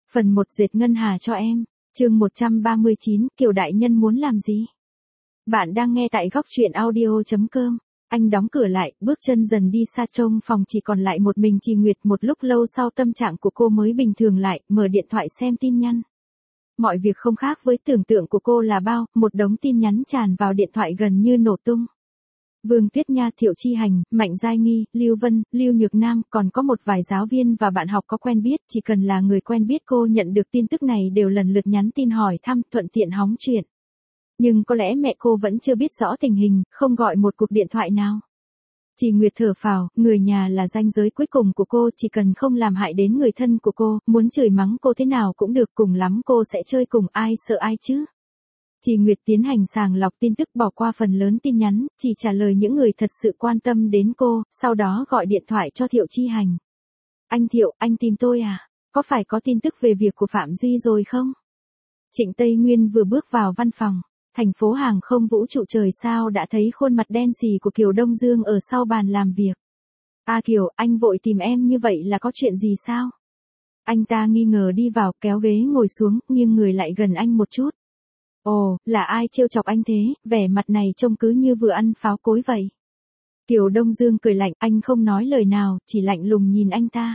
Phần 1 dệt ngân hà cho em. Chương 139, Kiều đại nhân muốn làm gì? Bạn đang nghe tại góc truyện audio.com. Anh đóng cửa lại, bước chân dần đi xa, trông phòng chỉ còn lại một mình Trì Nguyệt. Một lúc lâu sau tâm trạng của cô mới bình thường lại, mở điện thoại xem tin nhắn. Mọi việc không khác với tưởng tượng của cô là bao, một đống tin nhắn tràn vào điện thoại gần như nổ tung. Vương Tuyết Nha, Thiệu Chi Hành, Mạnh Giai Nghi, Lưu Vân, Lưu Nhược Nam, còn có một vài giáo viên và bạn học có quen biết, chỉ cần là người quen biết cô nhận được tin tức này đều lần lượt nhắn tin hỏi thăm, thuận tiện hóng chuyện. Nhưng có lẽ mẹ cô vẫn chưa biết rõ tình hình, không gọi một cuộc điện thoại nào. Trì Nguyệt thở phào, người nhà là ranh giới cuối cùng của cô, chỉ cần không làm hại đến người thân của cô, muốn chửi mắng cô thế nào cũng được, cùng lắm cô sẽ chơi cùng, ai sợ ai chứ. Trì Nguyệt tiến hành sàng lọc tin tức, bỏ qua phần lớn tin nhắn, chỉ trả lời những người thật sự quan tâm đến cô, sau đó gọi điện thoại cho Thiệu Chi Hành. Anh Thiệu, anh tìm tôi à? Có phải có tin tức về việc của Phạm Duy rồi không? Trịnh Tây Nguyên vừa bước vào văn phòng. Thành phố hàng không vũ trụ trời sao đã thấy khuôn mặt đen xì của Kiều Đông Dương ở sau bàn làm việc. Kiều, anh vội tìm em như vậy là có chuyện gì sao? Anh ta nghi ngờ đi vào, kéo ghế ngồi xuống, nghiêng người lại gần anh một chút. Ồ, là ai trêu chọc anh thế, vẻ mặt này trông cứ như vừa ăn pháo cối vậy. Kiều Đông Dương cười lạnh, anh không nói lời nào, chỉ lạnh lùng nhìn anh ta.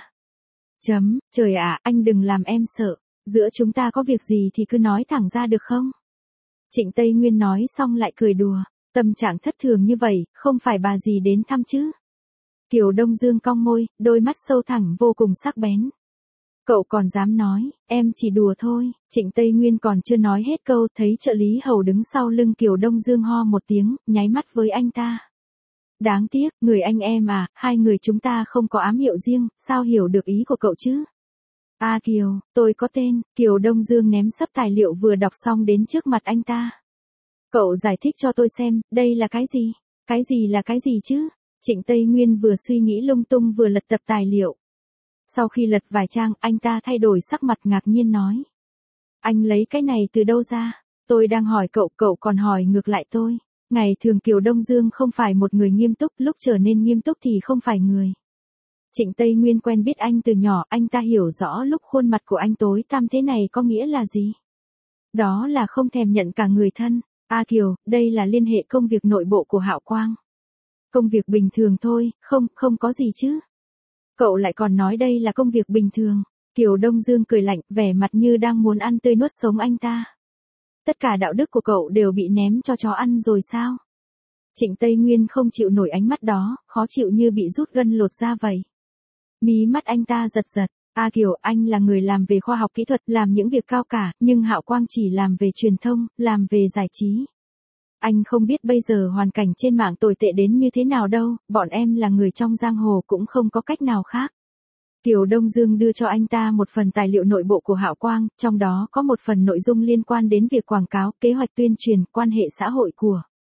Trời ạ, anh đừng làm em sợ, giữa chúng ta có việc gì thì cứ nói thẳng ra được không? Trịnh Tây Nguyên nói xong lại cười đùa, tâm trạng thất thường như vậy, không phải bà gì đến thăm chứ? Kiều Đông Dương cong môi, đôi mắt sâu thẳm vô cùng sắc bén. Cậu còn dám nói, em chỉ đùa thôi. Trịnh Tây Nguyên còn chưa nói hết câu, thấy trợ lý hầu đứng sau lưng Kiều Đông Dương ho một tiếng, nháy mắt với anh ta. Đáng tiếc, người anh em à, hai người chúng ta không có ám hiệu riêng, sao hiểu được ý của cậu chứ? Kiều, tôi có tên. Kiều Đông Dương ném sấp tài liệu vừa đọc xong đến trước mặt anh ta. Cậu giải thích cho tôi xem, đây là cái gì? Cái gì là cái gì chứ? Trịnh Tây Nguyên vừa suy nghĩ lung tung vừa lật tập tài liệu. Sau khi lật vài trang, anh ta thay đổi sắc mặt ngạc nhiên nói. Anh lấy cái này từ đâu ra? Tôi đang hỏi cậu, cậu còn hỏi ngược lại tôi. Ngày thường Kiều Đông Dương không phải một người nghiêm túc, lúc trở nên nghiêm túc thì không phải người. Trịnh Tây Nguyên quen biết anh từ nhỏ, anh ta hiểu rõ lúc khuôn mặt của anh tối tăm thế này có nghĩa là gì. Đó là không thèm nhận cả người thân. Kiều, đây là liên hệ công việc nội bộ của Hạo Quang. Công việc bình thường thôi, không có gì chứ. Cậu lại còn nói đây là công việc bình thường. Kiều Đông Dương cười lạnh, vẻ mặt như đang muốn ăn tươi nuốt sống anh ta. Tất cả đạo đức của cậu đều bị ném cho chó ăn rồi sao? Trịnh Tây Nguyên không chịu nổi ánh mắt đó, khó chịu như bị rút gân lột da vậy. Mí mắt anh ta giật giật. Kiều, anh là người làm về khoa học kỹ thuật, làm những việc cao cả, nhưng Hạo Quang chỉ làm về truyền thông, làm về giải trí. Anh không biết bây giờ hoàn cảnh trên mạng tồi tệ đến như thế nào đâu, bọn em là người trong giang hồ cũng không có cách nào khác. Kiều Đông Dương đưa cho anh ta một phần tài liệu nội bộ của Hạo Quang, trong đó có một phần nội dung liên quan đến việc quảng cáo, kế hoạch tuyên truyền, quan hệ xã hội của.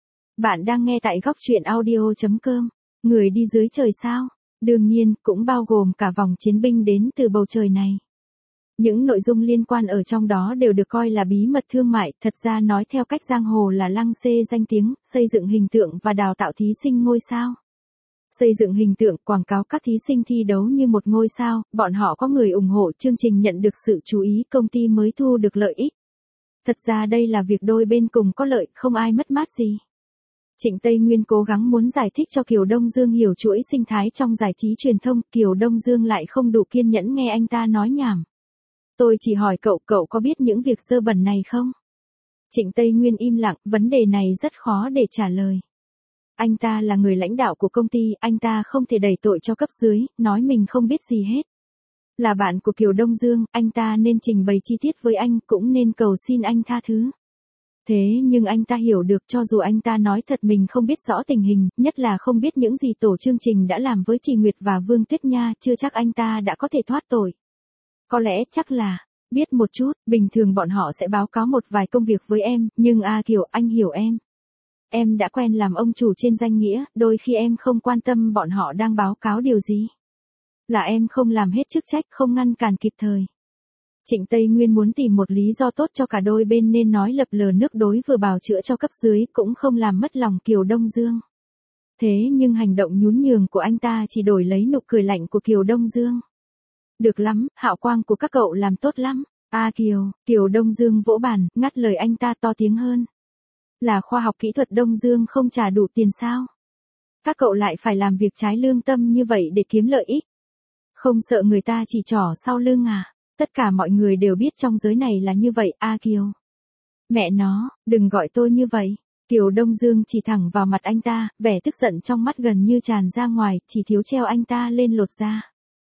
Bạn đang nghe tại góc truyện audio.com. Người đi dưới trời sao? Đương nhiên, cũng bao gồm cả vòng chiến binh đến từ bầu trời này. Những nội dung liên quan ở trong đó đều được coi là bí mật thương mại, thật ra nói theo cách giang hồ là lăng xê danh tiếng, xây dựng hình tượng và đào tạo thí sinh ngôi sao. Xây dựng hình tượng, quảng cáo các thí sinh thi đấu như một ngôi sao, bọn họ có người ủng hộ, chương trình nhận được sự chú ý, công ty mới thu được lợi ích. Thật ra đây là việc đôi bên cùng có lợi, không ai mất mát gì. Trịnh Tây Nguyên cố gắng muốn giải thích cho Kiều Đông Dương hiểu chuỗi sinh thái trong giải trí truyền thông, Kiều Đông Dương lại không đủ kiên nhẫn nghe anh ta nói nhảm. Tôi chỉ hỏi cậu, cậu có biết những việc dơ bẩn này không? Trịnh Tây Nguyên im lặng, vấn đề này rất khó để trả lời. Anh ta là người lãnh đạo của công ty, anh ta không thể đẩy tội cho cấp dưới, nói mình không biết gì hết. Là bạn của Kiều Đông Dương, anh ta nên trình bày chi tiết với anh, cũng nên cầu xin anh tha thứ. Thế nhưng anh ta hiểu được cho dù anh ta nói thật mình không biết rõ tình hình, nhất là không biết những gì tổ chương trình đã làm với Trì Nguyệt và Vương Tuyết Nha, chưa chắc anh ta đã có thể thoát tội. Có lẽ chắc là, biết một chút, bình thường bọn họ sẽ báo cáo một vài công việc với em, nhưng Kiều, anh hiểu em. Em đã quen làm ông chủ trên danh nghĩa, đôi khi em không quan tâm bọn họ đang báo cáo điều gì. Là em không làm hết chức trách, không ngăn cản kịp thời. Trịnh Tây Nguyên muốn tìm một lý do tốt cho cả đôi bên nên nói lập lờ nước đối vừa bào chữa cho cấp dưới, cũng không làm mất lòng Kiều Đông Dương. Thế nhưng hành động nhún nhường của anh ta chỉ đổi lấy nụ cười lạnh của Kiều Đông Dương. Được lắm, hào quang của các cậu làm tốt lắm. Kiều, Kiều Đông Dương vỗ bàn, ngắt lời anh ta to tiếng hơn. Là khoa học kỹ thuật Đông Dương không trả đủ tiền sao? Các cậu lại phải làm việc trái lương tâm như vậy để kiếm lợi ích. Không sợ người ta chỉ trỏ sau lưng à? Tất cả mọi người đều biết trong giới này là như vậy, Kiều. Mẹ nó, đừng gọi tôi như vậy. Kiều Đông Dương chỉ thẳng vào mặt anh ta, vẻ tức giận trong mắt gần như tràn ra ngoài, chỉ thiếu treo anh ta lên lột da.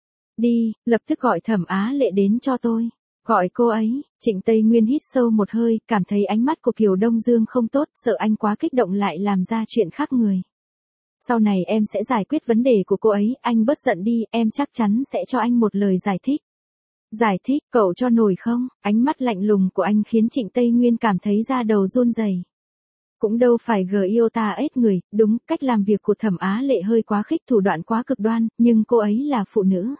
Đi, lập tức gọi Thẩm Á Lệ đến cho tôi. Gọi cô ấy. Trịnh Tây Nguyên hít sâu một hơi, cảm thấy ánh mắt của Kiều Đông Dương không tốt, sợ anh quá kích động lại làm ra chuyện khác người. Sau này em sẽ giải quyết vấn đề của cô ấy, anh bớt giận đi, em chắc chắn sẽ cho anh một lời giải thích. Giải thích, cậu cho nổi không? Ánh mắt lạnh lùng của anh khiến Trịnh Tây Nguyên cảm thấy da đầu run rẩy. Cũng đâu phải iota ết người, đúng, cách làm việc của Thẩm Á Lệ hơi quá khích, thủ đoạn quá cực đoan, nhưng cô ấy là phụ nữ.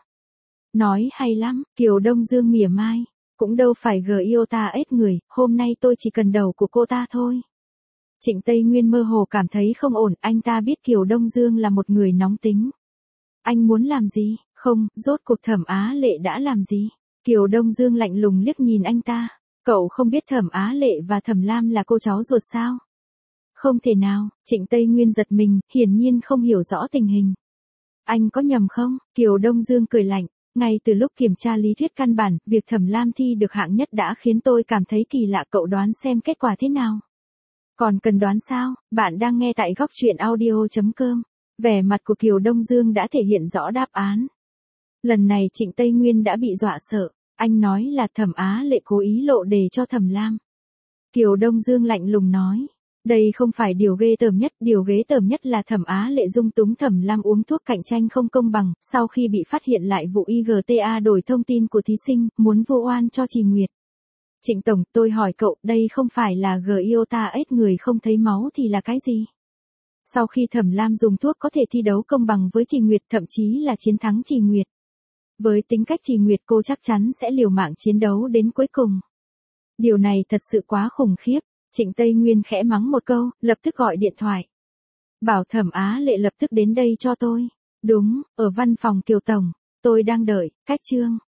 Nói hay lắm, Kiều Đông Dương mỉa mai. Cũng đâu phải iota ết người, hôm nay tôi chỉ cần đầu của cô ta thôi. Trịnh Tây Nguyên mơ hồ cảm thấy không ổn, anh ta biết Kiều Đông Dương là một người nóng tính. Anh muốn làm gì? Không, rốt cuộc Thẩm Á Lệ đã làm gì? Kiều Đông Dương lạnh lùng liếc nhìn anh ta. Cậu không biết Thẩm Á Lệ và Thẩm Lam là cô cháu ruột sao? Không thể nào, Trịnh Tây Nguyên giật mình, hiển nhiên không hiểu rõ tình hình. Anh có nhầm không? Kiều Đông Dương cười lạnh. Ngay từ lúc kiểm tra lý thuyết căn bản, việc Thẩm Lam thi được hạng nhất đã khiến tôi cảm thấy kỳ lạ, cậu đoán xem kết quả thế nào? Còn cần đoán sao? Bạn đang nghe tại góc truyện audio.com. Vẻ mặt của Kiều Đông Dương đã thể hiện rõ đáp án. Lần này Trịnh Tây Nguyên đã bị dọa sợ. Anh nói là Thẩm Á Lệ cố ý lộ đề cho Thẩm Lam. Kiều Đông Dương lạnh lùng nói. Đây không phải điều ghê tởm nhất, điều ghê tởm nhất là Thẩm Á Lệ dung túng Thẩm Lam uống thuốc cạnh tranh không công bằng, sau khi bị phát hiện lại vụ IGTA đổi thông tin của thí sinh, muốn vu oan cho Trì Nguyệt. Trịnh Tổng, tôi hỏi cậu, đây không phải là iota ết người không thấy máu thì là cái gì? Sau khi Thẩm Lam dùng thuốc có thể thi đấu công bằng với Trì Nguyệt, thậm chí là chiến thắng Trì Nguyệt. Với tính cách Trì Nguyệt, cô chắc chắn sẽ liều mạng chiến đấu đến cuối cùng. Điều này thật sự quá khủng khiếp. Trịnh Tây Nguyên khẽ mắng một câu, lập tức gọi điện thoại. Bảo Thẩm Á Lệ lập tức đến đây cho tôi. Đúng, ở văn phòng Kiều Tổng. Tôi đang đợi, cách chương.